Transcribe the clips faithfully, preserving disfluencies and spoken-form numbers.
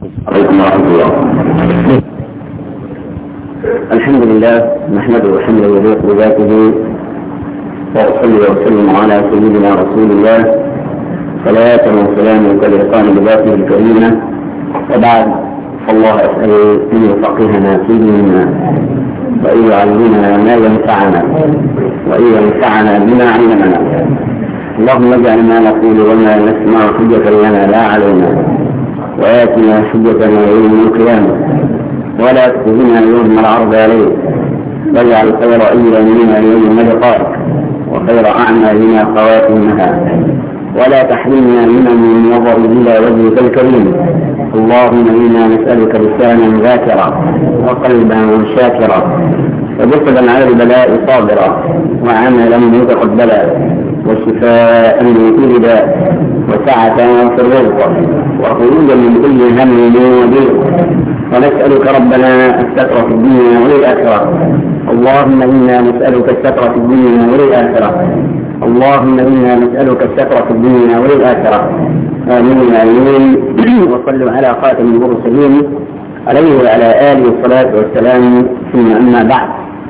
عليكم ورحمة الله. الحمد لله نحمده حمدا يليق بذاته، وأصلي وأسلم على سيدنا رسول الله صلاة وسلام كاليقان بذاته الكريمة. وبعد، فالله أسأل أن يفقهنا في ديننا وأن يعلمنا ما ينفعنا وأن ينفعنا بما علمنا. اللهم اجعل ما نقول وما نسمع حجة لنا لا علينا، وآتنا حجتنا يوم القيامة، ولا تخزنا يوم العرض عليك، واجعل خير أيامنا يوم لقائك، وخير أعمالنا خواتمها، ولا تحرمنا من النظر إلى وجهك الكريم. اللهم إنا نسألك لسانا ذاكرا وقلبا شاكرا وجسدا على البلاء صابرا وعملا متقبلا وشفاء من كل داء وسعة في الرزق وخروجا من كل هم وضيق. ونسألك ربنا الستر في الدنيا والآخرة. اللهم إنا نسألك الستر في الدنيا والآخرة. اللهم إنا نسألك الستر في الدنيا والآخرة. آمين آمين. وصلوا على خاتم المرسلين عليه وعلى آله الصلاة والسلام. ثم أما بعد،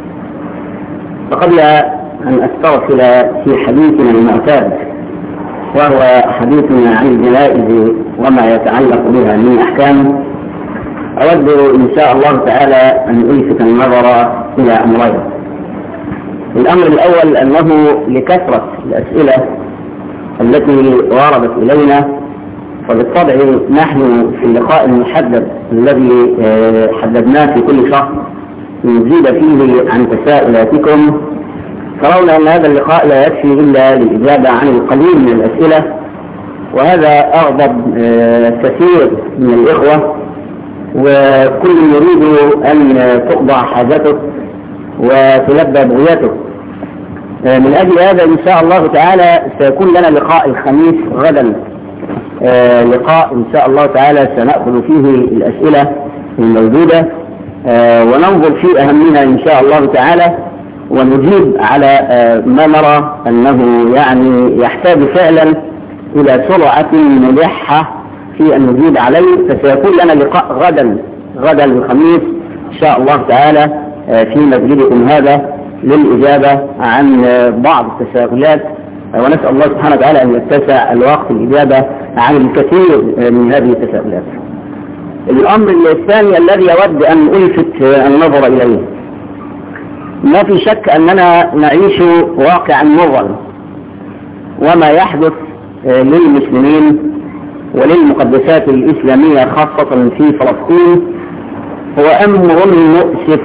فقبل أن أسترسل في حديثنا المعتاد، وهو حديثنا عن الجنائز وما يتعلق بها من أحكام، أود إن شاء الله تعالى أن ألفت النظر إلى أمرين. الأمر الأول أنه لكثرة الأسئلة التي وردت إلينا، فبالطبع نحن في اللقاء المحدد الذي حددناه في كل شهر نزيد فيه عن تساؤلاتكم، ترون أن هذا اللقاء لا يكفي إلا للإجابة عن القليل من الأسئلة، وهذا أغضب كثير من الإخوة، وكل يريد أن تقضى حاجته وتلبى بغيته. من أجل هذا إن شاء الله تعالى سيكون لنا لقاء الخميس غدا، لقاء إن شاء الله تعالى سنأخذ فيه الأسئلة الموجودة وننظر في أهمها إن شاء الله تعالى، ونجيب على ما نرى أنه يعني يحتاج فعلا إلى سرعة ملحة في أن نجيب عليه. فسيكون لنا لقاء غدا غدا الخميس إن شاء الله تعالى في مسجدكم هذا للإجابة عن بعض التساؤلات، ونسأل الله سبحانه وتعالى أن يتسع الوقت الإجابة عن الكثير من هذه التساؤلات. الأمر الثاني الذي أود أن ألفت النظر إليه، ما في شك أننا نعيش واقعا مرا، وما يحدث للمسلمين وللمقدسات الإسلامية خاصة في فلسطين هو أمر مؤسف،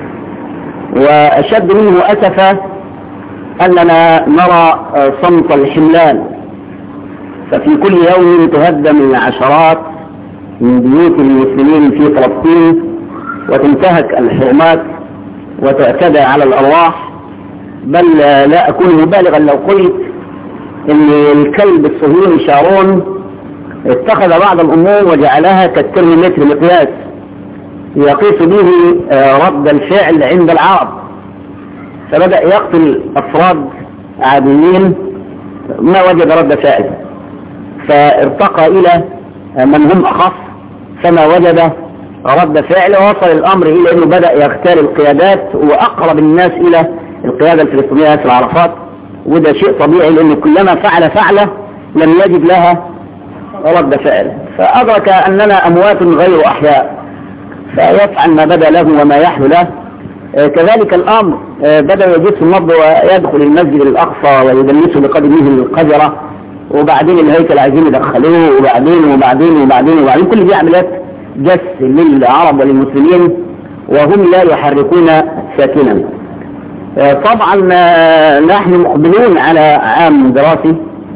وأشد منه أسفا أننا نرى صمت الحملان. ففي كل يوم تهدم العشرات من بيوت المسلمين في فلسطين، وتنتهك الحرمات وتعتدى على الأرواح. بل لا أكون مبالغا لو قلت إن الكلب الصهيوني شارون اتخذ بعض الأمور وجعلها كالترمومتر مقياس يقيس به رد الفعل عند العرب، فبدأ يقتل أفراد عاديين ما وجد رد فعل، فارتقى إلى من هم أخف فما وجد رد فعل، ووصل الأمر إلى أنه بدأ يغتال القيادات وأقرب الناس إلى القيادة الفلسطينية ياسر عرفات. وده شيء طبيعي، لأنه كلما فعل فعله لم يجد لها رد فعل، فأدرك أننا أموات غير أحياء، فيفعل ما بدا له وما يحل له. كذلك الأمر بدأ يجس النبض ويدخل المسجد الأقصى ويدنسه بقدمه القذرة، وبعدين الهيكل عايزين يدخلوه، وبعدين وبعدين وبعدين وبعدين كل دي عمليات جس للعرب وللمسلمين وهم لا يحركون ساكنا. طبعا نحن مقبلون على عام دراسي،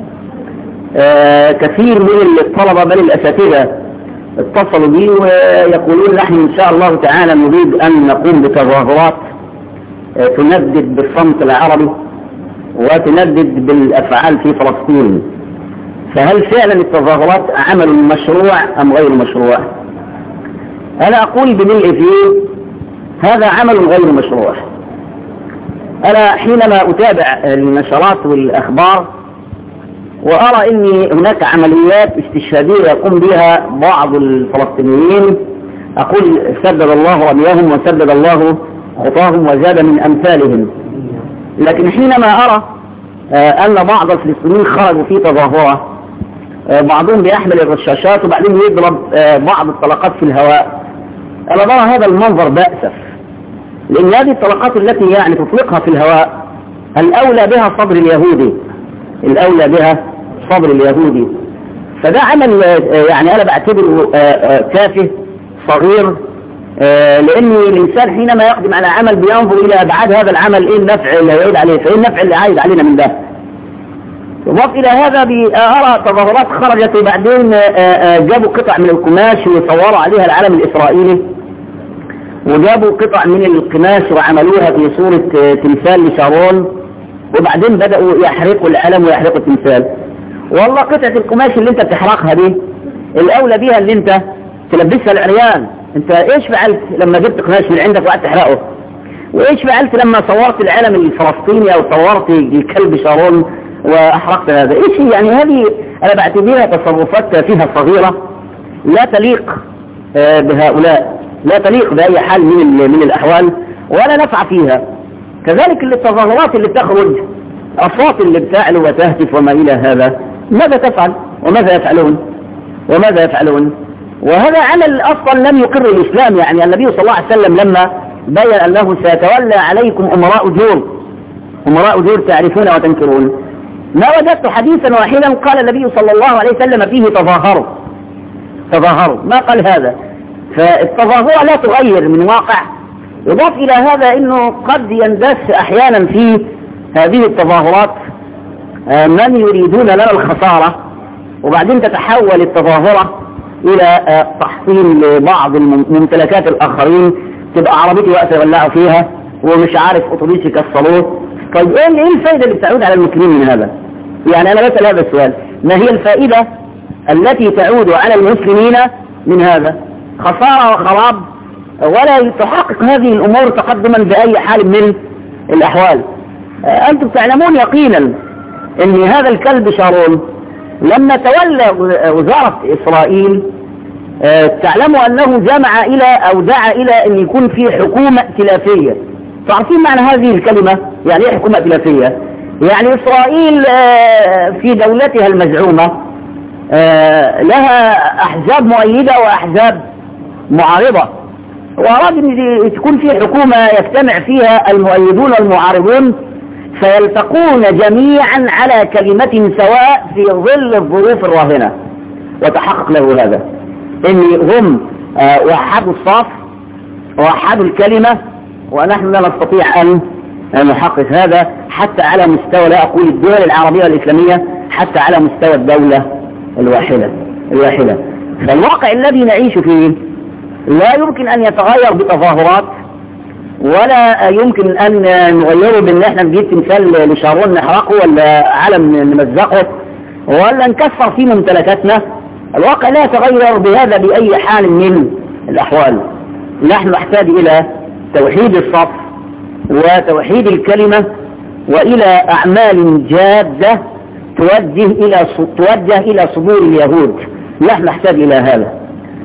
كثير من الطلبة بل الأساتذة اتصلوا بي ويقولون نحن إن شاء الله تعالى نريد أن نقوم بتظاهرات تندد بالصمت العربي وتندد بالأفعال في فلسطين. فهل فعلا التظاهرات عمل مشروع أم غير مشروع؟ أنا أقول بملء فيه هذا عمل غير مشروع. أنا حينما أتابع النشرات والأخبار وأرى أن هناك عمليات استشهادية يقوم بها بعض الفلسطينيين، أقول سدد الله رميهم وسدد الله خطاهم وزاد من أمثالهم. لكن حينما أرى أن بعض الفلسطينيين خرجوا في تظاهرة، بعضهم بيحمل الرشاشات وبعدين يضرب بعض الطلقات في الهواء، أنا أرى هذا المنظر بأسف، لأن هذه الطلقات التي يعني تطلقها في الهواء الأولى بها صبر اليهودي، الأولى بها صبر اليهودي. فده عمل يعني أنا بعتبره تافه صغير، لأن الإنسان حينما يقدم على عمل بينظر إلى أبعاد هذا العمل، إيه النفع اللي يعود عليه، فإيه النفع اللي عايد علينا من ده. وضاف إلى هذا بأرى تظاهرات خرجت وبعدين جابوا قطع من القماش وصوروا عليها العلم الإسرائيلي، وجابوا قطع من القماش وعملوها في صورة تمثال لشارون، وبعدين بدأوا يحرقوا العلم ويحرقوا التمثال. والله قطعة القماش اللي انت بتحرقها دي الأولى بيها اللي انت تلبسها العريان. انت ايش فعلت لما جبت قماش من عندك وقعدت تحرقه؟ وايش فعلت لما صورت العلم الفلسطيني او صورت الكلب شارون واحرقت هذا؟ ايش يعني؟ هذه انا بعتبرها تصرفات فيها صغيرة لا تليق بهؤلاء، لا تليق بأي حال من من الأحوال ولا نفع فيها. كذلك التظاهرات اللي بتخرج أصوات اللي بتعلو وتهتف وما إلى هذا، ماذا تفعل وماذا يفعلون وماذا يفعلون؟ وهذا عمل أصلا لم يقر الإسلام. يعني النبي صلى الله عليه وسلم لما بين أنه سيتولى عليكم أمراء جور، أمراء جور تعرفون وتنكرون، ما وجدت حديثا واحدا قال النبي صلى الله عليه وسلم فيه تظاهروا تظاهروا، ما قال هذا. فالتظاهرة لا تغير من واقع. يضاف إلى هذا أنه قد يندس أحيانا في هذه التظاهرات من يريدون لنا الخسارة، وبعدين تتحول التظاهرة إلى تحصيل بعض ممتلكات الآخرين، تبقى عربيتي وقت يولعوا فيها ومش عارف أطوبيسي كسروه. طيب إيه الفائدة اللي بتعود على المسلمين من هذا؟ يعني أنا بسأل هذا السؤال، ما هي الفائدة التي تعود على المسلمين من هذا؟ خسارة وخراب، ولا تحقق هذه الأمور تقدما بأي حال من الأحوال. أنتم تعلمون يقينا أن هذا الكلب شارون لما تولى وزارة إسرائيل تعلموا أنه جمع إلى أو دعا إلى أن يكون في حكومة ائتلافية. تعرفين معنى هذه الكلمة؟ يعني إيه حكومة ائتلافية؟ يعني إسرائيل في دولتها المزعومة لها أحزاب مؤيدة وأحزاب معارضة، وأراد أن تكون في حكومة يجتمع فيها المؤيدون والمعارضون فيلتقون جميعا على كلمة سواء في ظل الظروف الراهنة، وتحقق له هذا أن هم وحدوا الصف وحدوا الكلمة، ونحن لا نستطيع أن نحقق هذا حتى على مستوى، لا أقول الدول العربية والإسلامية، حتى على مستوى الدولة الواحدة الواحدة. فالواقع الذي نعيش فيه لا يمكن أن يتغير بتظاهرات، ولا يمكن أن نغيره بأن احنا نجيب تمثال لشارون نحرقه ولا علم نمزقه ولا نكسر فيه ممتلكاتنا. الواقع لا يتغير بهذا بأي حال من الأحوال. نحن نحتاج إلى توحيد الصف وتوحيد الكلمة وإلى أعمال جادة توجه إلى توجه إلى صدور اليهود. نحن نحتاج إلى هذا.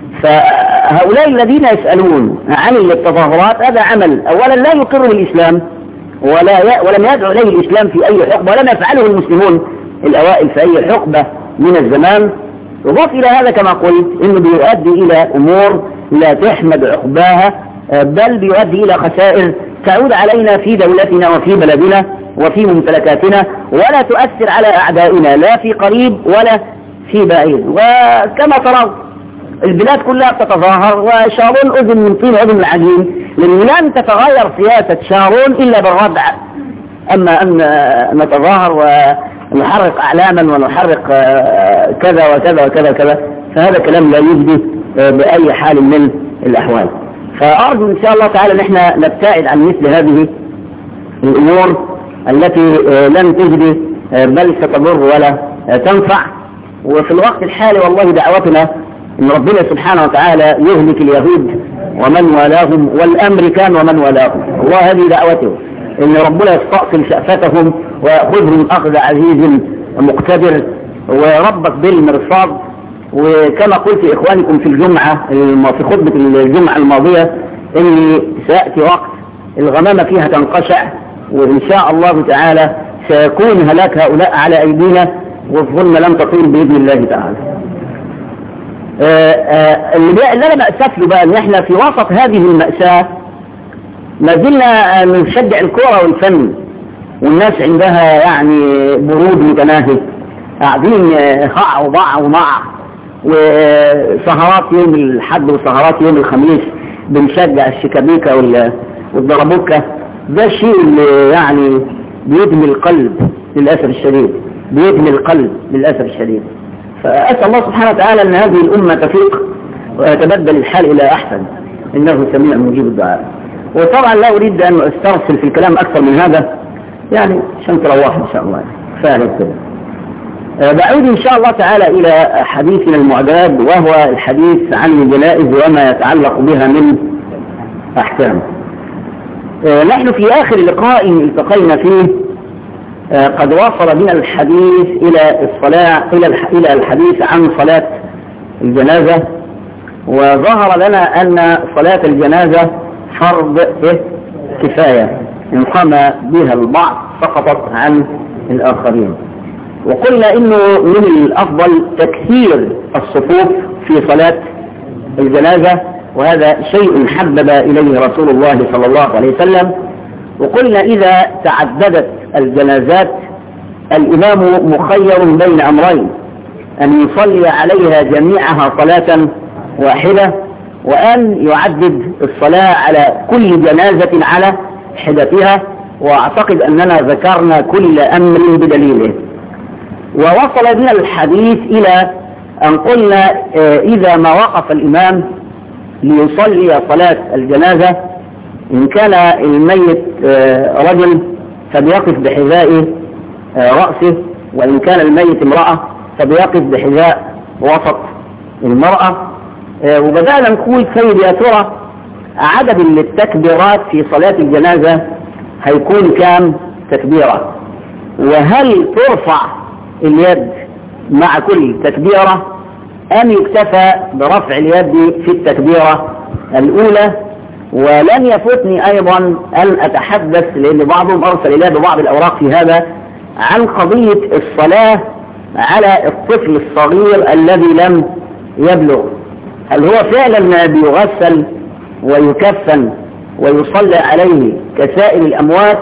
فهؤلاء الذين يسألون عن التظاهرات هذا عمل أولا لا يقر الإسلام ولا ي... ولم يدعو إليه الإسلام في أي حقبة، ولم يفعله المسلمون الأوائل في أي حقبة من الزمان. يضاف إلى هذا كما قلت إنه بيؤدي إلى أمور لا تحمد عقباها، بل بيؤدي إلى خسائر تعود علينا في دولتنا وفي بلدنا وفي ممتلكاتنا، ولا تؤثر على أعدائنا لا في قريب ولا في بعيد. وكما ترون البلاد كلها تتظاهر، وشارون أذن من طين أذن العجين، لأن لن تتغير سياسة شارون إلا بالردع. أما أن نتظاهر ونحرق أعلاما ونحرق كذا وكذا وكذا وكذا فهذا كلام لا يجدي بأي حال من الأحوال. فأرجو إن شاء الله تعالى أن احنا نبتعد عن مثل هذه الأمور التي لن تجدي بل ستضر ولا تنفع. وفي الوقت الحالي والله دعوتنا إن ربنا سبحانه وتعالى يهلك اليهود ومن والاهم والأمريكان ومن والاهم. الله هذه دعوته، إن ربنا يستأصل شأفتهم ويأخذهم أخذ عزيز مقتدر وربك بالمرصاد. وكما قلت إخوانكم في الجمعة في خطبة الجمعة الماضية إن سيأتي وقت الغمامة فيها تنقشع، وإن شاء الله تعالى سيكون هلاك هؤلاء على أيدينا، والظلم لن تطول بإذن الله تعالى. اللي أنا مأسف له بقى إن إحنا في وسط هذه المأساة ما زلنا نشجع الكرة والفن، والناس عندها يعني برود متناهي، قاعدين خع وضع ومع، وسهرات يوم الحد وسهرات يوم الخميس بنشجع الشيكابيكا والضربوكا. ده الشيء اللي يعني بيدمي القلب للأسف الشديد، بيدمي القلب للأسف الشديد. فأسأل الله سبحانه وتعالى أن هذه الأمة تفيق ويتبدل الحال إلى أحسن، إنه سميع مجيب الدعاء. وطبعا لا أريد أن أسترسل في الكلام أكثر من هذا، يعني عشان تروح إن شاء الله فعلا كده. بعود إن شاء الله تعالى إلى حديثنا المعتاد، وهو الحديث عن الجنائز وما يتعلق بها من أحكام. نحن في آخر لقاء التقينا فيه قد وصل بنا الحديث إلى الصلاة إلى الحديث عن صلاة الجنازة، وظهر لنا أن صلاة الجنازة فرض كفاية إن قام بها البعض سقطت عن الآخرين. وقلنا إنه من الأفضل تكثير الصفوف في صلاة الجنازة، وهذا شيء حبب إليه رسول الله صلى الله عليه وسلم. وقلنا إذا تعددت الجنازات الإمام مخير بين أمرين: أن يصلي عليها جميعها صلاة واحدة، وأن يعدد الصلاة على كل جنازة على حدتها. وأعتقد أننا ذكرنا كل أمر بدليله. ووصل بنا الحديث إلى أن قلنا إذا ما وقف الإمام ليصلي صلاة الجنازة، إن كان الميت رجل فبيقف بحذاء رأسه، وإن كان الميت امرأة فبيقف بحذاء وسط المرأة. وبدأنا نقول سيد يا ترى عدد التكبيرات في صلاة الجنازة هيكون كام تكبيرة؟ وهل ترفع اليد مع كل تكبيرة أم يكتفى برفع اليد في التكبيرة الأولى؟ ولن يفوتني أيضا أن أتحدث، لأن بعضهم أرسل إلى ببعض الأوراق في هذا، عن قضية الصلاة على الطفل الصغير الذي لم يبلغ. هل هو فعلا بيغسل ويكفن ويصلى عليه كسائر الأموات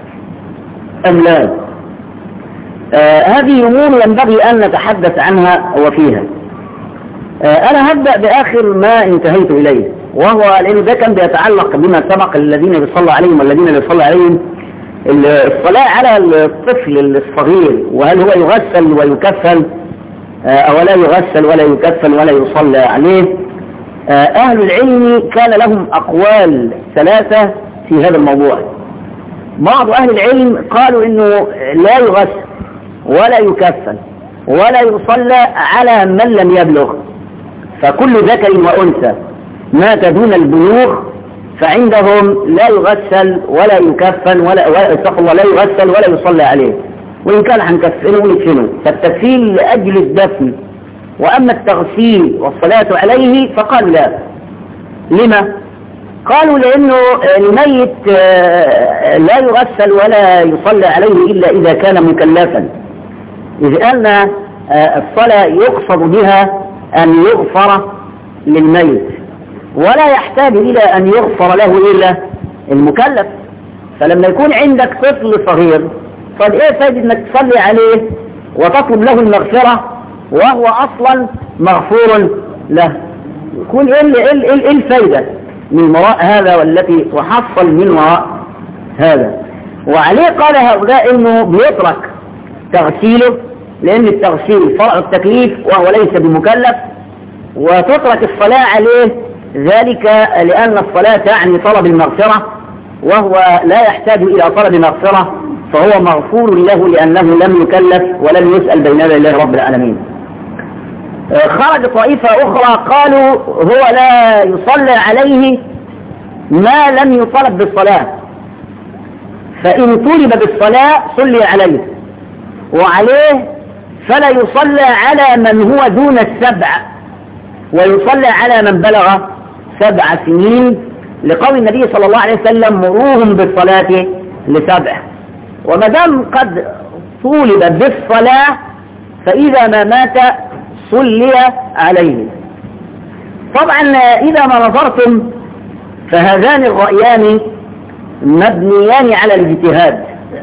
أم لا؟ آه هذه أمور ينبغي أن نتحدث عنها وفيها. آه أنا هبدأ بآخر ما انتهيت إليه، وهو لأن ده كان بيتعلق بما سبق الذين يصلى عليهم والذين يصلى عليهم، الصلاة على الطفل الصغير، وهل هو يغسل ويكفن آه أو لا يغسل ولا يكفن ولا يصلى عليه. آه أهل العلم كان لهم أقوال ثلاثة في هذا الموضوع. بعض أهل العلم قالوا إنه لا يغسل ولا يكفن ولا يصلى على من لم يبلغ، فكل ذكر وأنثى مات دون البلوغ فعندهم لا يغسل ولا يكفن ولا ولا يغسل ولا يصلى عليه، وإن كان هنكفنه وندفنه، فالتكفين لأجل الدفن. وأما التغسيل والصلاة عليه فقالوا لا. لما؟ قالوا لأنه الميت لا يغسل ولا يصلى عليه إلا إذا كان مكلفا، إذ أن الصلاة يقصد بها أن يغفر للميت، ولا يحتاج إلى أن يغفر له إلا المكلف. فلما يكون عندك طفل صغير طب إيه فائدة أنك تصلي عليه وتطلب له المغفرة وهو أصلا مغفور له؟ يكون إيه, إيه, إيه الفائدة من وراء هذا والتي تحصل من وراء هذا؟ وعليه قال هؤلاء إنه بيترك تغسيله، لأن التغسيل فرع التكليف وهو ليس بمكلف، وتترك الصلاة عليه ذلك لأن الصلاة تعني طلب المغفرة، وهو لا يحتاج إلى طلب مغفرة، فهو مغفور له لأنه لم يكلف ولم يسأل بين يدي الله رب العالمين. خرج طائفة أخرى قالوا هو لا يصلى عليه ما لم يطلب بالصلاة، فإن طلب بالصلاة صلي عليه، وعليه فلا يصلى على من هو دون السبع ويصلى على من بلغ سبع سنين، لقول النبي صلى الله عليه وسلم مروهم بالصلاة لسبع. وما دام قد طولب بالصلاة فإذا ما مات صلي عليه. طبعا إذا ما نظرتم فهذان الرأيان مبنيان على الاجتهاد،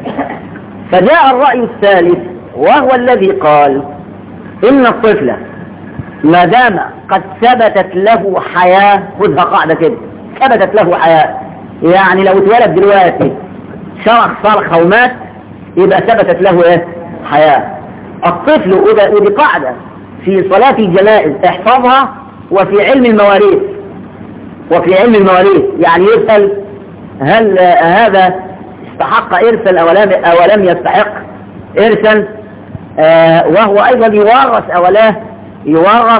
فجاء الرأي الثالث وهو الذي قال إن الطفل ما دام قد ثبتت له حياة، خذها قاعدة كده، ثبتت له حياة، يعني لو اتولد دلوقتي شرخ صرخ ومات يبقى ثبتت له ايه؟ حياة. الطفل، ودي قاعدة في صلاة الجنائز احفظها، وفي علم المواريث وفي علم المواريث يعني يسأل هل هذا استحق إرثا أو لم, أو لم يستحق إرثا، آه وهو أيضا يورث أو لا يورث.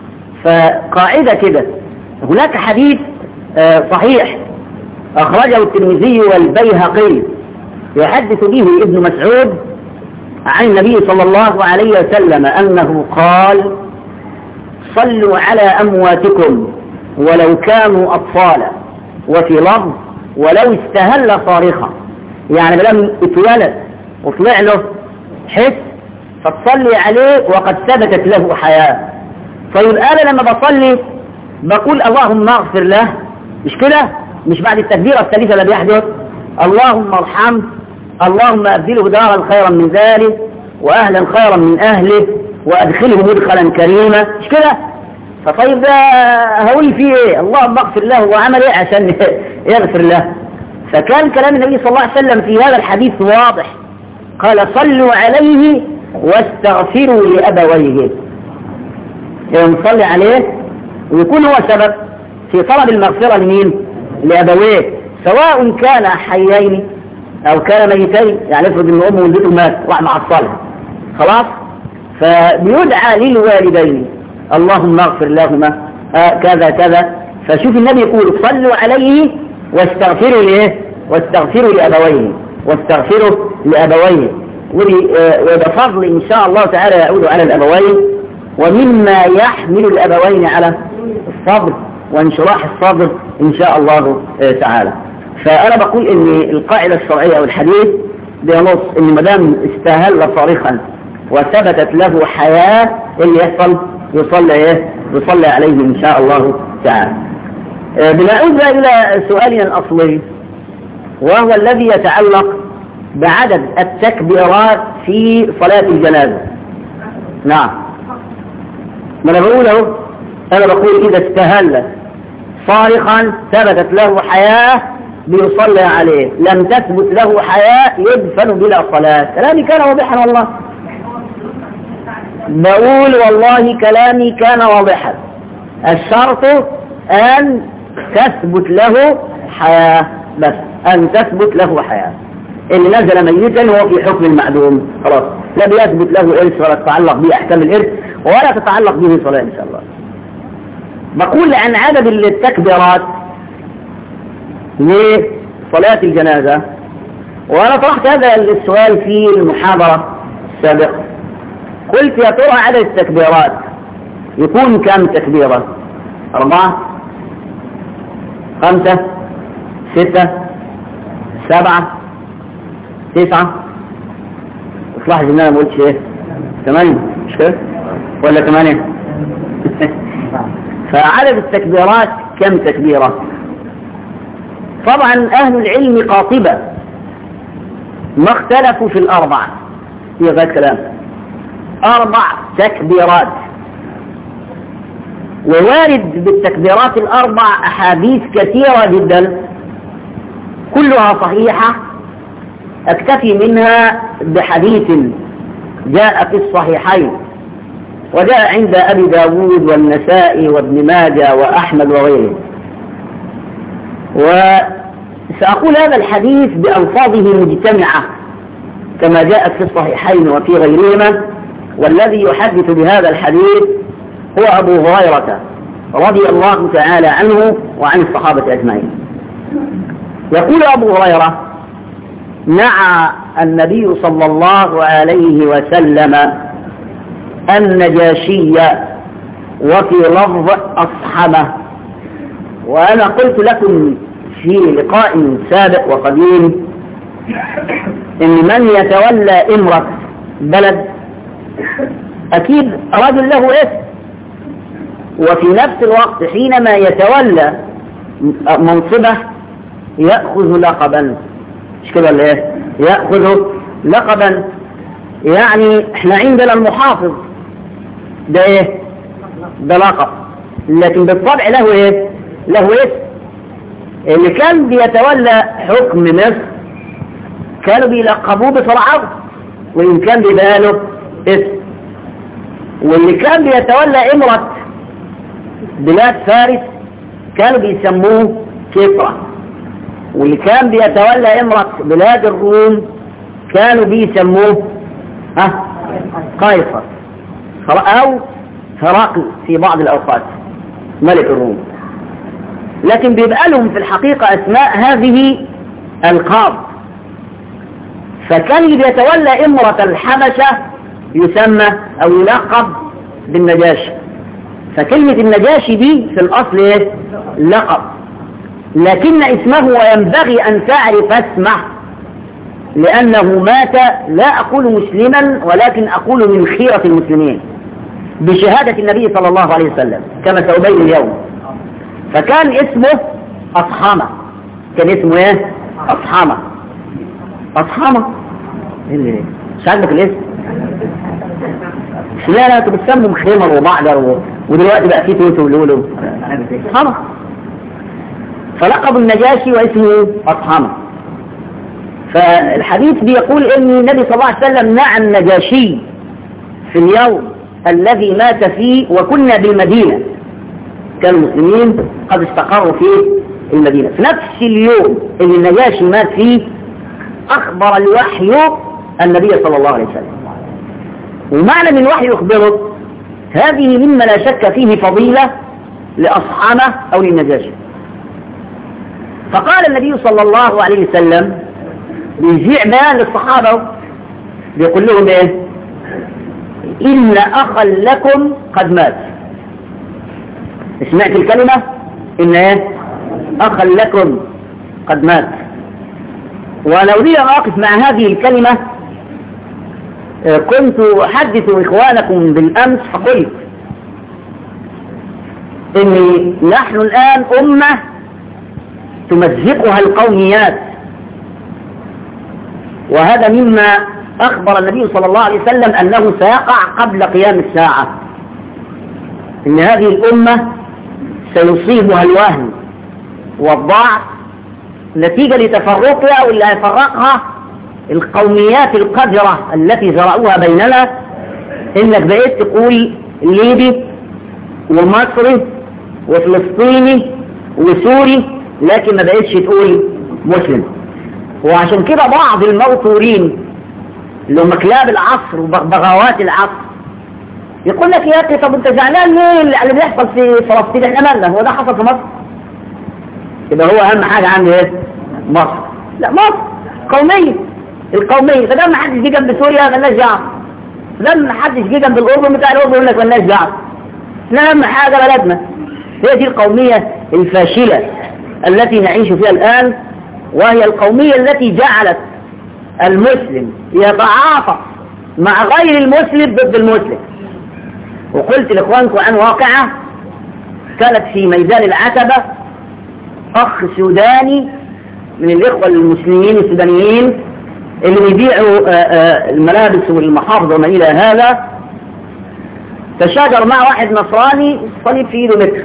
فقاعدة كده، هناك حديث آه صحيح أخرجه الترمذي والبيهقي يحدث به ابن مسعود عن النبي صلى الله عليه وسلم أنه قال: صلوا على أمواتكم ولو كانوا أطفالا، وفي لفظ ولو استهل صارخا، يعني لم اتولد وطلع له حس فتصلي عليه وقد ثبتت له حياة. طيب أنا لما بصلي بقول اللهم اغفر له، مش كده؟ مش بعد التكبيرة الثالثة اللي بيحدث اللهم ارحمه، اللهم أبدله دارا خيرا من ذلك وأهلا خيرا من أهله وأدخله مدخلا كريما، مش كده؟ فطيب ده هقول فيه ايه؟ اللهم اغفر له، وعمل ايه عشان يغفر له؟ فكان كلام النبي صلى الله عليه وسلم في هذا الحديث واضح، قال: صلوا عليه واستغفروا لأبويه. يعني نصلي عليه ويكون هو سبب في طلب المغفرة لمين؟ لأبويه، سواء كان حيين أو كان ميتين. يعني افرض إن أمه ولدته مات راح مع الصالح، خلاص، فبيدعى للوالدين اللهم اغفر لهما آه كذا كذا. فشوف النبي يقول: صلوا عليه واستغفروا ليه؟ واستغفروا لأبويه، واستغفروا لأبويه. وده فضل إن شاء الله تعالى يعود على الأبوين، ومما يحمل الأبوين على الصبر وانشراح الصبر إن شاء الله تعالى. فأنا بقول إن القاعدة الشرعية والحديث بينص إن مدام استهل صارخا وثبتت له حياة اللي يحصل يصلي ايه؟ يصلي عليه إن شاء الله تعالى. بنعود إلى سؤالنا الأصلي وهو الذي يتعلق بعدد التكبيرات في صلاة الجنازة. نعم، ما أنا بقوله، أنا بقول إذا استهل صارخا ثبتت له حياة بيصلي عليه، لم تثبت له حياة يدفن بلا صلاة. كلامي كان واضحا والله، بقول والله كلامي كان واضحا. الشرط أن تثبت له حياة، بس أن تثبت له حياة. اللي نزل ميتا هو في حكم المعدوم، خلاص، لا بيثبت له إرث ولا تتعلق به أحكام الإرث ولا تتعلق به صلاة إن شاء الله. بقول عن عدد التكبيرات لصلاة الجنازة، وأنا طرحت هذا السؤال في المحاضرة السابقة. قلت يا ترى عدد التكبيرات يكون كم تكبيرة؟ أربعة، خمسة، ستة، سبعة، تسعة، اصلاحظ ان انا ما قلتش ايه؟ ثمانية، مش كده؟ ولا ثمانية؟ فعدد التكبيرات كم تكبيرة؟ طبعا اهل العلم قاطبة ما اختلفوا في الاربعة، في غير كلام، اربع تكبيرات. ووارد بالتكبيرات الاربع احاديث كثيرة جدا كلها صحيحة، اكتفي منها بحديث جاء في الصحيحين وجاء عند أبي داود والنسائي وابن ماجه وأحمد وغيره. وسأقول هذا الحديث بألفاظه مجتمعة كما جاءت في الصحيحين وفي غيرهما، والذي يحدث بهذا الحديث هو أبو هريرة رضي الله تعالى عنه وعن الصحابة أجمعين. يقول أبو هريرة: نعى النبي صلى الله عليه وسلم النجاشية وفي لفظ أصحمة. وأنا قلت لكم في لقاء سابق وقديم إن من يتولى إمرة بلد أكيد رجل له اسم، وفي نفس الوقت حينما يتولى منصبه يأخذ لقبا، مش كده ولا ايه؟ يأخذ لقبا. يعني احنا عندنا المحافظ ده ايه؟ ده لقب، لكن بالطبع له ايه؟ له اسم. اللي كان بيتولى حكم مصر كانوا بيلقبوه بفرعون وإن كان بيبقى له اسم، واللي كان بيتولى إمرة بلاد فارس كانوا بيسموه كسرى، واللي كان بيتولى إمرة بلاد الروم كانوا بيسموه ها قيصر أو هرقل في بعض الأوقات ملك الروم. لكن بيبقى لهم في الحقيقة أسماء هذه ألقاب. فكان اللي بيتولى إمرة الحبشة يسمى أو يلقب بالنجاشي. فكلمة النجاشي دي في الأصل إيه؟ لقب، لكن اسمه وينبغي أن تعرف اسمه لأنه مات لا أقول مسلما ولكن أقول من خيرة المسلمين بشهادة النبي صلى الله عليه وسلم كما سأبين اليوم. فكان اسمه أصحمة. كان اسمه ايه؟ أصحمة. أصحمة مش عاجبك الاسم؟ لا لا انتوا بتسموا خمر وبعجر ودلوقتي بقى فيه توت ولولو. أصحمة. فلقب النجاشي واسمه أصحمة. فالحديث بيقول ان النبي صلى الله عليه وسلم نعى النجاشي في اليوم الذي مات فيه وكنا بالمدينة، كان المسلمين قد استقروا في المدينة. في نفس اليوم اللي النجاشي مات فيه أخبر الوحي النبي صلى الله عليه وسلم. ومعنى من الوحي يخبره هذه مما لا شك فيه فضيلة لأصحابه أو للنجاشي. فقال النبي صلى الله عليه وسلم بيجيع بيان للصحابة بيقول لهم ايه؟ إن أخا لكم قد مات. سمعت الكلمة إن ايه؟ أخا لكم قد مات. وأنا أريد أن أقف مع هذه الكلمة. كنت أحدث إخوانكم بالأمس فقلت إني نحن الآن أمة تمزقها القوميات، وهذا مما أخبر النبي صلى الله عليه وسلم أنه سيقع قبل قيام الساعة، إن هذه الأمة سيصيبها الوهن والضعف نتيجة لتفرقها، واللي هيفرقها القوميات القذرة التي زرعوها بيننا. إنك بقيت تقول ليبي ومصري وفلسطيني وسوري، لكن ما بقيتش تقول مسلم. وعشان كده بعض الموتورين اللي هم كلاب العصر وبغبغاوات العصر يقول لك يا اخي طب انت زعلان ليه اللي بيحصل في فلسطين؟ احنا مالنا؟ هو ده حصل في مصر؟ يبقى هو اهم حاجه عنده ايه؟ مصر. لا، مصر قوميه. القوميه فده ما حدش جه جنب سوريا مالناش دعوه، ده ما حدش جه جنب الاردن بتاع الاردن يقول لك مالناش دعوه، احنا اهم حاجه بلدنا. هي دي القوميه الفاشله التي نعيش فيها الان، وهي القوميه التي جعلت المسلم يتعاطف مع غير المسلم ضد المسلم. وقلت لاخوانكم عن واقعه كانت في ميدان العتبة. اخ سوداني من الاخوة المسلمين السودانيين اللي بيبيعوا الملابس والمحافظ وما الى هذا، تشاجر مع واحد نصراني صليب في ايده متر،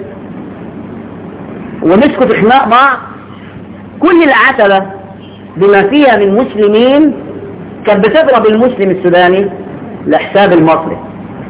ومسكوا في خناق بعض. كل العتبة بما فيها من مسلمين كانت بتضرب المسلم السوداني لحساب المصري.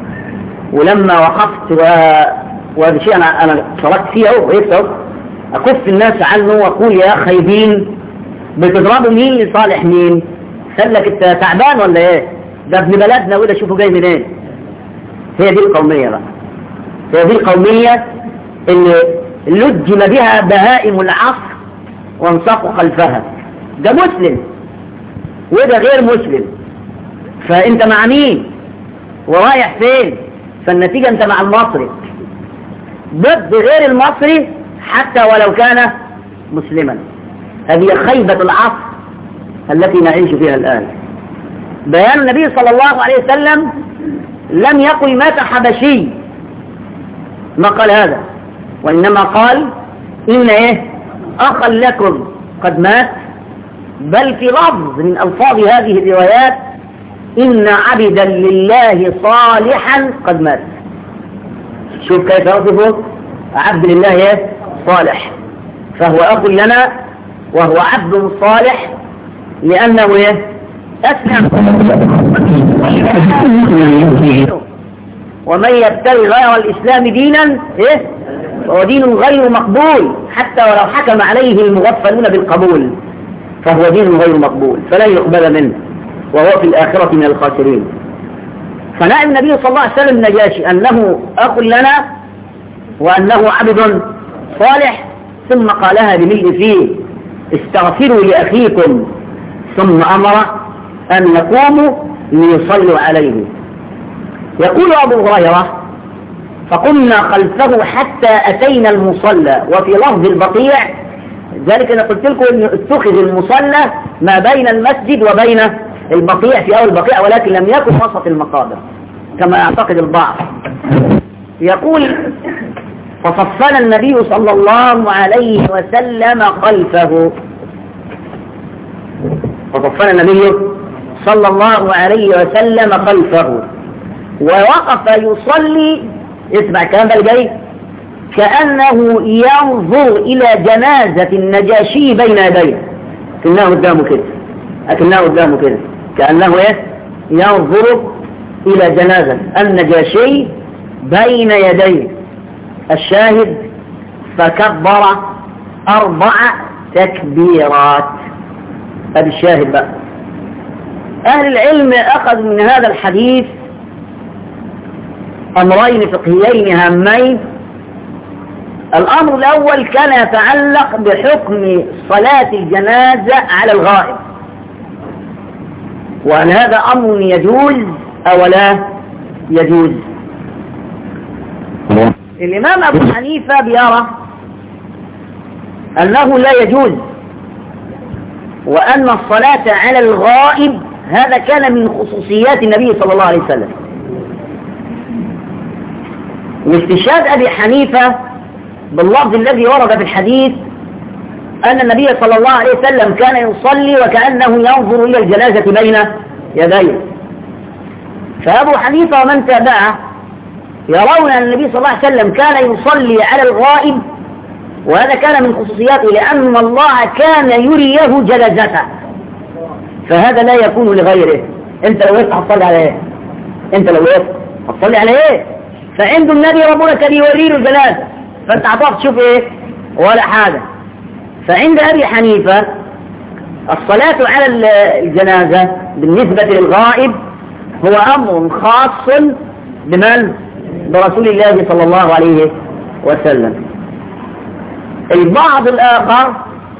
ولما وقفت و... وهذا شيء انا انا شاركت فيه اهو وقفت اهو اكف الناس عنه واقول يا خايبين بتضربوا مين لصالح مين؟ قال لك انت تعبان ولا ايه؟ ده ابن بلدنا وده شوفوا جاي منين. هي دي القوميه بقى، هي دي القوميه اللي لجم بها بهائم العصر وانساقوا خلفها. ده مسلم وده غير مسلم، فانت مع مين؟ ورايح فين؟ فالنتيجة انت مع المصري ضد غير المصري حتى ولو كان مسلما. هذه خيبة العصر التي نعيش فيها الآن. بيان النبي صلى الله عليه وسلم لم يقل مات حبشي، ما قال هذا، وإنما قال إن إيه أخا لكم قد مات، بل في لفظ من ألفاظ هذه الروايات إن عبدا لله صالحا قد مات. شوف كيف يصفه عبد لله صالح، فهو أخ لنا وهو عبد صالح لأنه إيه أسلم. ومن يبتغي غير الإسلام دينا إيه وهو دين غير مقبول حتى ولو حكم عليه المغفلون بالقبول فهو دين غير مقبول فلا يقبل منه وهو في الآخرة من الخاسرين. فنعم النبي صلى الله عليه وسلم النجاشي أنه أخ لنا وأنه عبد صالح، ثم قالها بملء فيه استغفروا لأخيكم، ثم أمر أن يقوموا ليصلوا عليه. يقول أبو هريرة فقمنا خلفه حتى أتينا المصلى، وفي لفظ البقيع، ذلك أنا قلت لكم أن اتخذ المصلى ما بين المسجد وبين البقيع في أول البقيع، ولكن لم يكن وسط المقابر كما يعتقد البعض. يقول فصفنا النبي صلى الله عليه وسلم خلفه، فصفنا النبي صلى الله عليه وسلم خلفه ووقف يصلي، اسمع الكلام ده الجاي، كأنه ينظر إلى جنازة النجاشي بين يديه، كأنه قدامه كده، أكنه قدامه كده، كأنه إيه ينظر إلى جنازة النجاشي بين يديه. الشاهد فكبر أربع تكبيرات. هذا الشاهد بقى. أهل العلم أخذوا من هذا الحديث أمرين فقهيين هامين. الأمر الأول كان يتعلق بحكم صلاة الجنازة على الغائب، وأن هذا أمر يجوز أو لا يجوز. الإمام أبو حنيفة بيرى أنه لا يجوز، وأن الصلاة على الغائب هذا كان من خصوصيات النبي صلى الله عليه وسلم. واستشهاد أبي حنيفة باللفظ الذي ورد في الحديث أن النبي صلى الله عليه وسلم كان يصلي وكأنه ينظر إلى الجنازة بين يديه. فأبو حنيفة ومن تابعه يرون أن النبي صلى الله عليه وسلم كان يصلي على الغائب، وهذا كان من خصوصياته لأن الله كان يريه جنازته، فهذا لا يكون لغيره. أنت لو وقفت هتصلي على إيه؟ أنت لو وقفت هتصلي على إيه؟ فعنده النبي ربنا كان يوريه الجنازة، فأنت هتقف تشوف إيه؟ ولا حاجة. فعند أبي حنيفة الصلاة على الجنازة بالنسبة للغائب هو أمر خاص بمن؟ برسول الله صلى الله عليه وسلم. البعض الآخر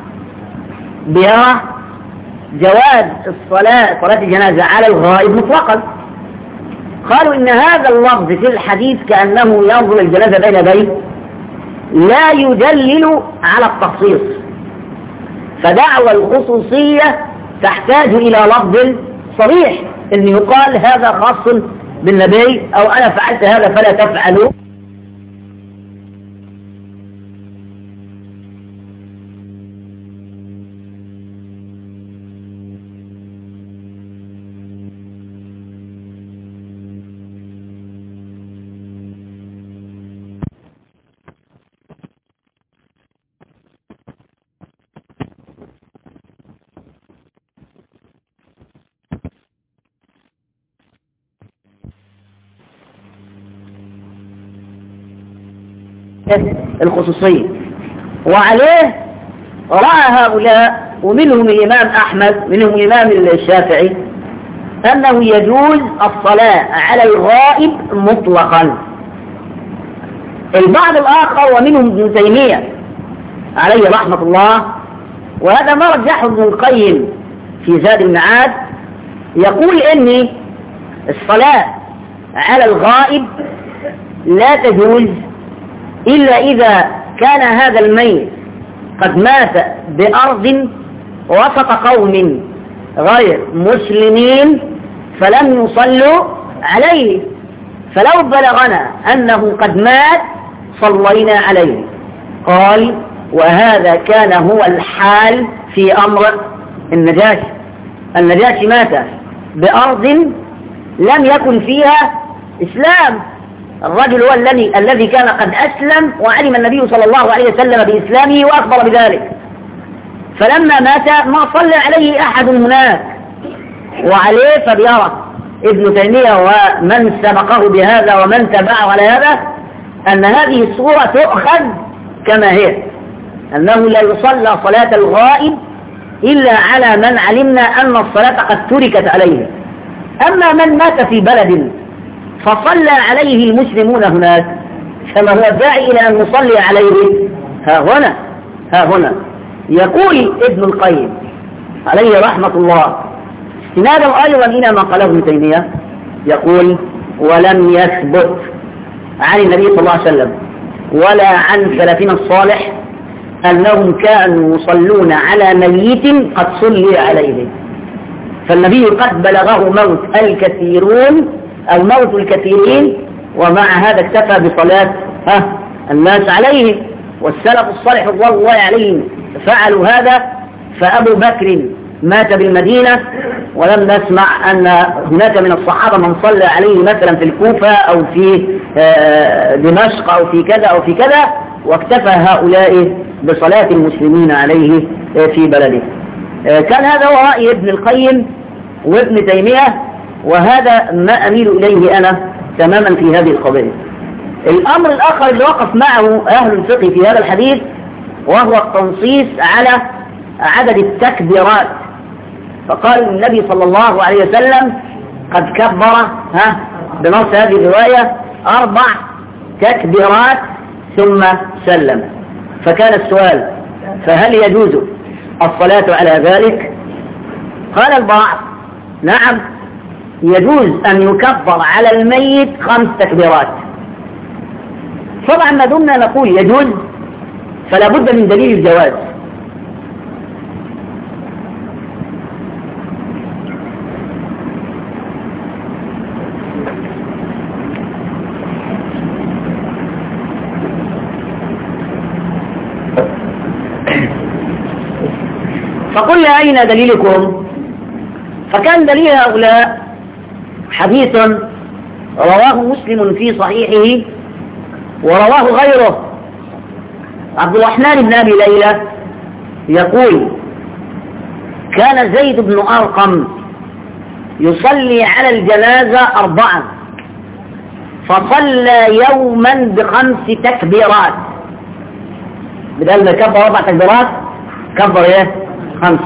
بيرى جواز الصلاة صلاة الجنازة على الغائب مطلقا. قالوا إن هذا اللفظ في الحديث كأنه ينظر الجنازة بين يديه لا يدلل على التخصيص، فدعوى الخصوصية تحتاج إلى لفظ صريح إن يقال هذا خاص بالنبي، أو أنا فعلت هذا فلا تفعلوا. الخصوصية. وعليه رأى هؤلاء ومنهم الإمام أحمد منهم الإمام الشافعي أنه يجوز الصلاة على الغائب مطلقا. البعض الآخر ومنهم ابن تيمية عليه رحمة الله، وهذا ما رجحه ابن القيم في زاد المعاد، يقول إن الصلاة على الغائب لا تجوز إلا إذا كان هذا الميت قد مات بأرض وسط قوم غير مسلمين فلم يصلوا عليه، فلو بلغنا أنه قد مات صلينا عليه. قال وهذا كان هو الحال في أمر النجاشي. النجاشي مات بأرض لم يكن فيها إسلام، الرجل هو الذي الذي كان قد أسلم وعلم النبي صلى الله عليه وسلم بإسلامه وأخبر بذلك، فلما مات ما صلى عليه أحد هناك. وعليه فبيرى ابن تيمية ومن سبقه بهذا ومن تبعه على هذا أن هذه الصورة تؤخذ كما هي، أنه لا يصلى صلاة الغائب إلا على من علمنا أن الصلاة قد تركت عليه. أما من مات في بلد فصلى عليه المسلمون هناك فما هو الداعي إلى أن نصلي عليه ها هنا ها هنا يقول ابن القيم عليه رحمة الله استنادا أيضا إلى ما قاله ابن تيمية، يقول ولم يثبت عن النبي صلى الله عليه وسلم ولا عن سلفنا الصالح أنهم كانوا يصلون على ميت قد صلي عليه. فالنبي قد بلغه موت الكثيرون أو موت الكثيرين ومع هذا اكتفى بصلاة ها الناس عليه، والسلف الصالح رضوان الله عليهم فعلوا هذا. فأبو بكر مات بالمدينة ولم نسمع أن هناك من الصحابة من صلى عليه مثلا في الكوفة أو في دمشق أو في كذا أو في كذا، واكتفى هؤلاء بصلاة المسلمين عليه في بلده. كان هذا هو رأي ابن القيم وابن تيمية، وهذا ما أميل إليه أنا تماما في هذه القضية. الأمر الآخر اللي وقف معه أهل الفقه في هذا الحديث وهو التنصيص على عدد التكبيرات. فقال النبي صلى الله عليه وسلم قد كبر ها بنص هذه الرواية أربع تكبيرات ثم سلم. فكان السؤال فهل يجوز الصلاة على ذلك؟ قال البعض نعم يجوز أن يكبر على الميت خمس تكبيرات. طبعا ما دمنا نقول يجوز فلا بد من دليل الجواز. فقلنا أين دليلكم؟ فكان دليل هؤلاء حديث رواه مسلم في صحيحه ورواه غيره. عبد الرحمن بن أبي ليلى يقول كان زيد بن أرقم يصلي على الجنازة أربعة فصلى يوما بخمس تكبيرات، بدل ما كبر أربع تكبيرات كبر ايه خمس.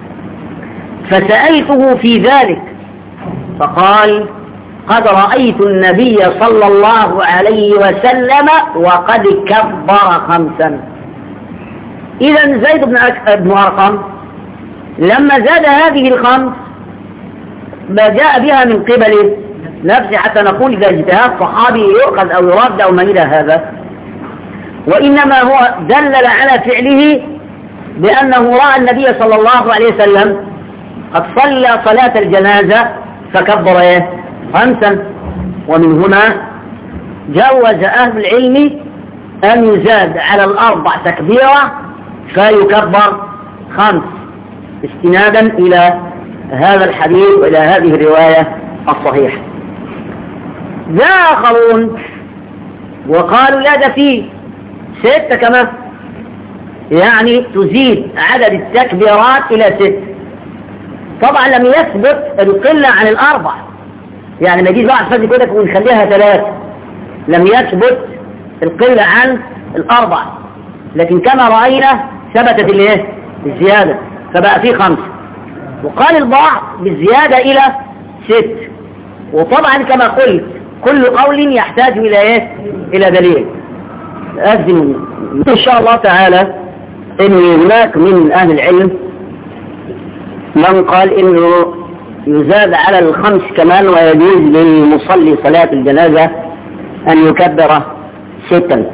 فسألته في ذلك فقال قد رأيت النبي صلى الله عليه وسلم وقد كبر خمسا. إذا زيد بن أرقم لما زاد هذه الخمس ما جاء بها من قبل نفسه حتى نقول إذا اجتهاد صحابي يؤخذ أو يرد أو ما إلى هذا، وإنما هو دلل على فعله بأنه رأى النبي صلى الله عليه وسلم قد صلى صلاة الجنازة فكبر ايه خمسا. ومن هنا جوز أهل العلم أن يزاد على الأربع تكبيرة فيكبر خمس استنادا إلى هذا الحديث وإلى هذه الرواية الصحيحة. ذا آخرون وقالوا لا ده فيه ستة كمان، يعني تزيد عدد التكبيرات إلى ست. طبعا لم يثبت القلة عن الأربع، يعني ما يجيز واحد فاضي كده ونخليها ثلاثة، لم يثبت القلة عن الأربع، لكن كما رأينا ثبتت الايه الزيادة فبقى فيه خمسة. وقال البعض بالزيادة إلى ست. وطبعا كما قلت كل قول يحتاج إلى ايه إلى دليل. أذن إن شاء الله تعالى إن هناك من أهل العلم من قال إنه يزاد على الخمس كمان، ويجوز للمصلي صلاة الجنازة أن يكبر ستا.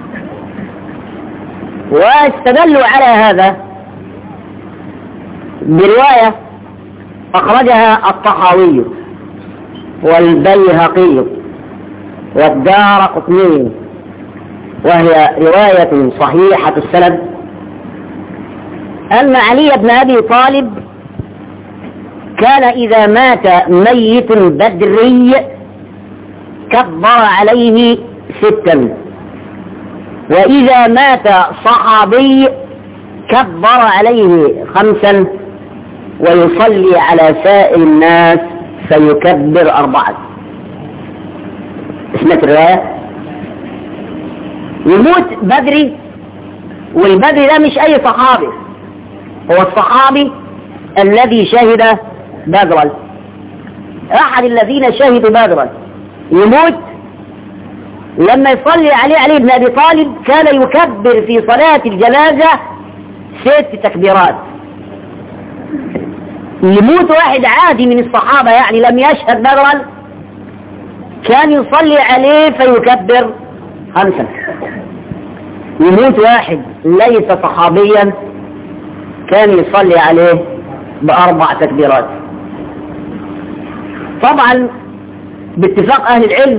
واستدلوا على هذا برواية أخرجها الطحاوي والبيهقي والدارقطني، وهي رواية صحيحة السند، أن علي بن أبي طالب كان إذا مات ميت بدري كبر عليه ستا، وإذا مات صحابي كبر عليه خمسا، ويصلي على سائر الناس فيكبر أربعة. اسمك الرواية؟ يموت بدري، والبدري ده مش أي صحابي، هو الصحابي الذي شهد بدرا، أحد الذين شهدوا بدرا يموت. لما يصلي عليه علي بن أبي طالب كان يكبر في صلاة الجنازة ست تكبيرات. يموت واحد عادي من الصحابة يعني لم يشهد بدرا كان يصلي عليه فيكبر خمسا. يموت واحد ليس صحابيا كان يصلي عليه بأربع تكبيرات. طبعا باتفاق أهل العلم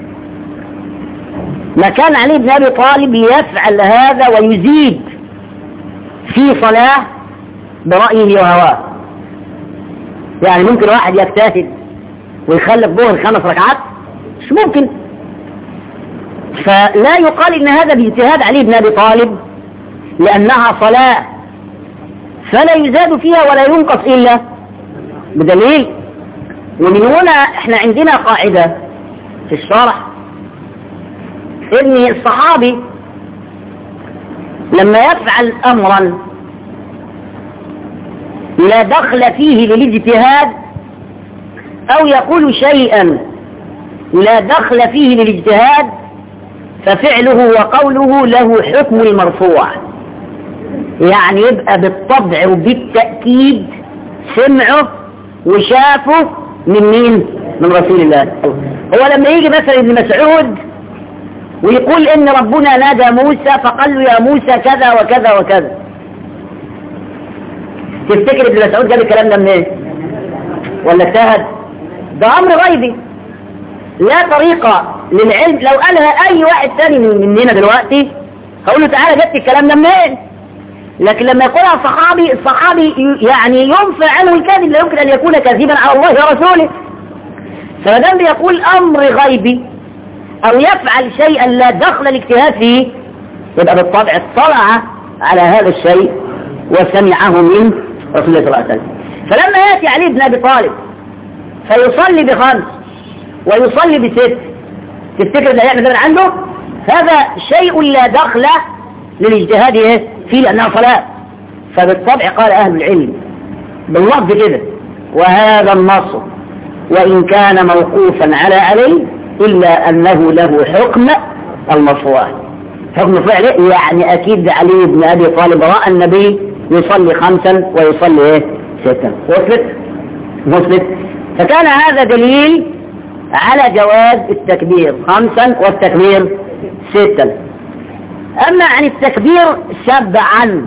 ما كان علي بن أبي طالب يفعل هذا ويزيد في صلاة برأيه وهواه. يعني ممكن واحد يجتهد ويخلف ظهر خمس ركعات؟ مش ممكن. فلا يقال إن هذا باجتهاد علي بن أبي طالب، لأنها صلاة فلا يزاد فيها ولا ينقص إلا بدليل. ومن هنا احنا عندنا قاعدة في الشرح ان الصحابي لما يفعل امرا لا دخل فيه للاجتهاد او يقول شيئا لا دخل فيه للاجتهاد ففعله وقوله له حكم المرفوع، يعني يبقى بالطبع وبالتأكيد سمعه وشافه من مين؟ من رسول الله. هو لما يجي مثلا ابن مسعود ويقول ان ربنا نادى موسى فقال له يا موسى كذا وكذا وكذا، تفتكر ابن مسعود جاب الكلام ده منين؟ ولا اجتهد؟ ده امر غيبي لا طريقة للعلم. لو قالها اي واحد ثاني مننا دلوقتي هقول له تعالى جبت الكلام ده منين؟ لكن لما يقولها صحابي، الصحابي يعني ينفع عنه الكاذب، لا يمكن ان يكون كاذبا على الله ورسوله. فمادام بيقول امر غيبي او يفعل شيئا لا دخل الاجتهاد فيه يبقى بالطبع اطلع على هذا الشيء وسمعه من رسول الله صلى الله عليه وسلم. فلما ياتي علي بن ابي طالب فيصلي بخمس ويصلي بست، تفتكر ده يعمل من عنده؟ هذا شيء لا دخل للاجتهاد فيه لانها صلاه. فبالطبع قال اهل العلم باللفظ كده وهذا النص وان كان موقوفا على علي إلا أنه له حكم المرفوع. حكم فعل يعني أكيد علي بن أبي طالب رأى النبي يصلي خمسا ويصلي إيه؟ ستا. وصلت؟ وصلت؟ فكان هذا دليل على جواز التكبير خمسا والتكبير ستا. أما عن التكبير سبعا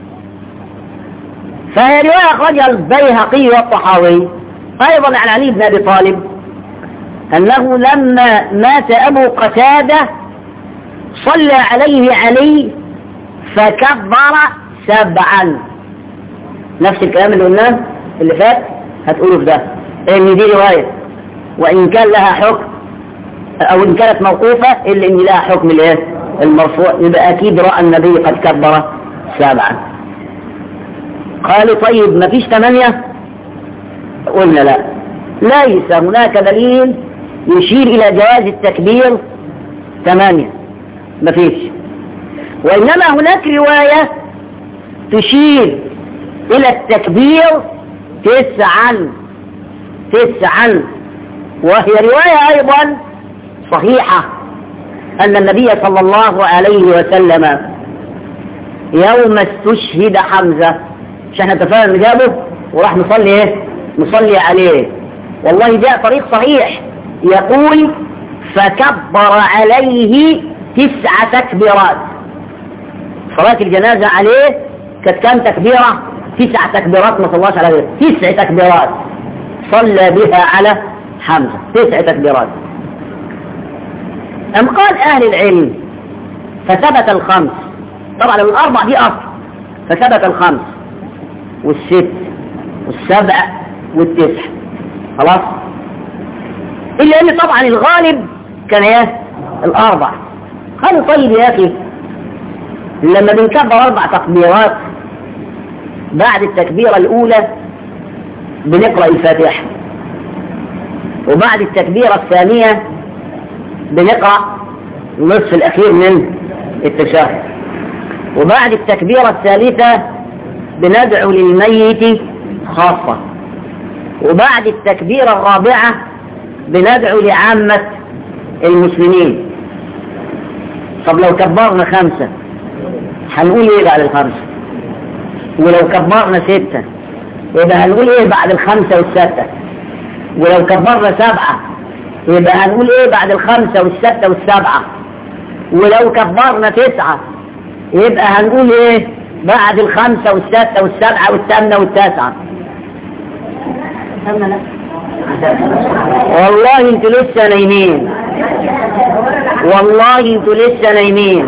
فهي رواية أخرجها البيهقي والطحاوي أيضا عن علي بن أبي طالب أنه لما مات أبو قتادة صلى عليه علي فكبر سبعا. نفس الكلام اللي قلناه اللي فات هتقوله في ده، ان دي رواية وإن كان لها حكم أو إن كانت موقوفة إلا إن لها حكم الايه المرفوع، يبقى أكيد رأى النبي قد كبر سبعا. قالوا طيب ما فيش ثمانية؟ قلنا لا، ليس هناك دليل يشير إلى جواز التكبير ثمانية، ما فيش. وإنما هناك رواية تشير إلى التكبير تسعا تسعا، وهي رواية أيضا صحيحة أن النبي صلى الله عليه وسلم يوم استشهد حمزة، مش احنا اتفقنا نجابه وراح نصلي ايه نصلي عليه. والله جاء طريق صحيح يقول فكبر عليه تسع تكبيرات. صلاة الجنازة عليه كانت كم تكبيرة؟ تسع تكبيرات، ما صلاش عليه تسع تكبيرات صلى بها على حمزة، تسع تكبيرات. أم قال أهل العلم فثبت الخمس، طبعا الأربع دي أصل، فثبت الخمس والست والسبع والتسع، خلاص. إلا أن طبعا الغالب كان ايه؟ الأربع. قالوا طيب يا أخي لما بنكبر أربع تكبيرات بعد التكبيرة الأولى بنقرأ الفاتحة، وبعد التكبيرة الثانية بنقرأ النصف الأخير من التشهد، وبعد التكبيرة الثالثة بندعو للميت خاصة، وبعد التكبيرة الرابعة بندعو لعامة المسلمين. طب لو كبرنا خمسة هنقول ايه بعد الخمسة؟ ولو كبرنا ستة يبقى هنقول ايه بعد الخمسة والستة؟ ولو كبرنا سبعة يبقى هنقول ايه بعد الخمسة والستة والسبعة؟ ولو كبرنا تسعة يبقى هنقول ايه بعد الخمسة والستة والسبعة والثامنة والتاسعة؟ والله انتوا لسه نايمين، والله انتوا لسه نايمين.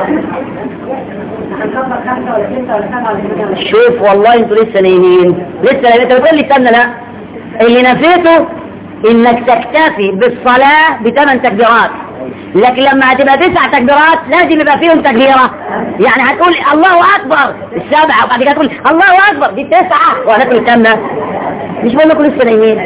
شوف والله انتوا لسه نايمين، لسه نايمين. انت بتقول لي استنى، لا، اللي نفيته انك تكتفي بالصلاة بثمان تكبيرات، لكن لما هتبقى تسع تكبيرات لازم يبقى فيهم تكبيرة. يعني هتقول الله اكبر السبعة وبعد كده تقول الله اكبر دي التسعة وهناكل الثامنة. مش بقول لكم لسه نايمين،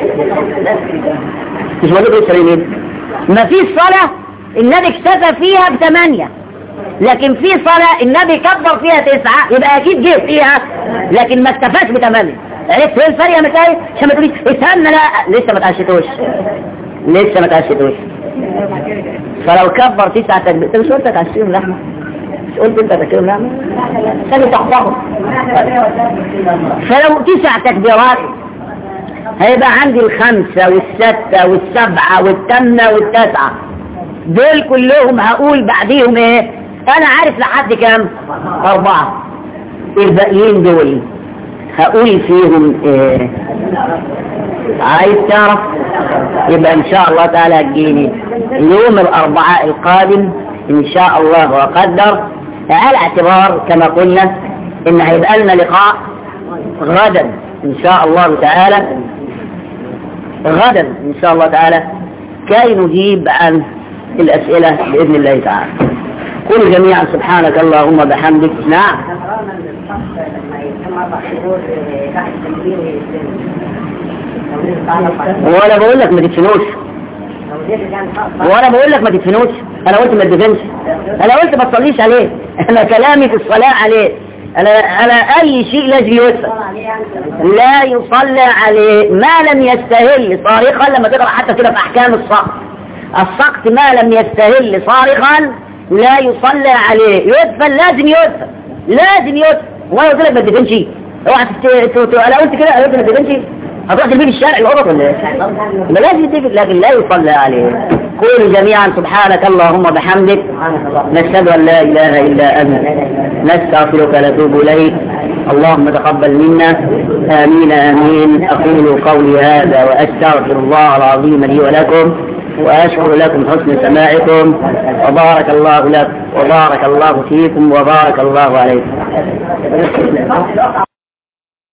مش بقول لكم لسه نايمين. ما فيش صلاة النبي اكتفى فيها بثمانية، لكن في صلاة النبي كبر فيها تسعة يبقى اكيد جه فيها، لكن ما اكتفاش بثمانية. عرفت ايه الفرق يا مسائل؟ عشان ما تقوليش استنى، لا لسه ما تعشتوش، لسه ما تعشتوش. فلو كبر تسعة تكبيرات، انت مش قلت تعشيهم لحمة؟ مش قلت انت تعشيهم لحمة؟ خلي تحفظه. فلو تسع تكبيرات هيبقى عندي الخمسة والستة والسبعة والثامنة والتاسعة، دول كلهم هقول بعديهم ايه؟ انا عارف لحد كام؟ اربعة. الباقيين دول هقول فيهم ايه؟ عايز تعرف؟ يبقى ان شاء الله تعالى هتجيني يوم الاربعاء القادم ان شاء الله وقدر، على اعتبار كما قلنا ان هيبقى لنا لقاء غدا ان شاء الله تعالى، غدا ان شاء الله تعالى كي نجيب عن الاسئلة باذن الله تعالى. قولوا جميعا سبحانك اللهم بحمدك. نعم. وانا بقول لك ما تدفنوش، وانا بقول لك ما تدفنوش، انا قلت ما تدفنش، انا قلت ما تصليش عليه، انا كلامي في الصلاة عليه، انا انا اي شيء لازم يدفن، لا يصلى عليه ما لم يستهل صارخا. لما تقرأ حتى كده في احكام السقط، السقط ما لم يستهل صارخا لا يصلى عليه، يدفن، لازم يدفن، لازم يدفن. وانا قلت لك ما تدفنش، اوعى تت... انا قلت كده، قلت ما تدفنش، هتروح تلبيه في الشارع الغلط ولا ايه؟ ما لازم تدفن، لكن لا يصلى عليه. قولوا جميعا سبحانك اللهم بحمدك، نشهد ان لا اله الا انت، نستغفرك ونتوب اليك، اللهم تقبل منا، امين امين. اقول قولي هذا واستغفر الله العظيم لي ولكم، وأشكر لكم حسن سماعكم، وبارك الله لكم وبارك الله فيكم وبارك الله عليكم.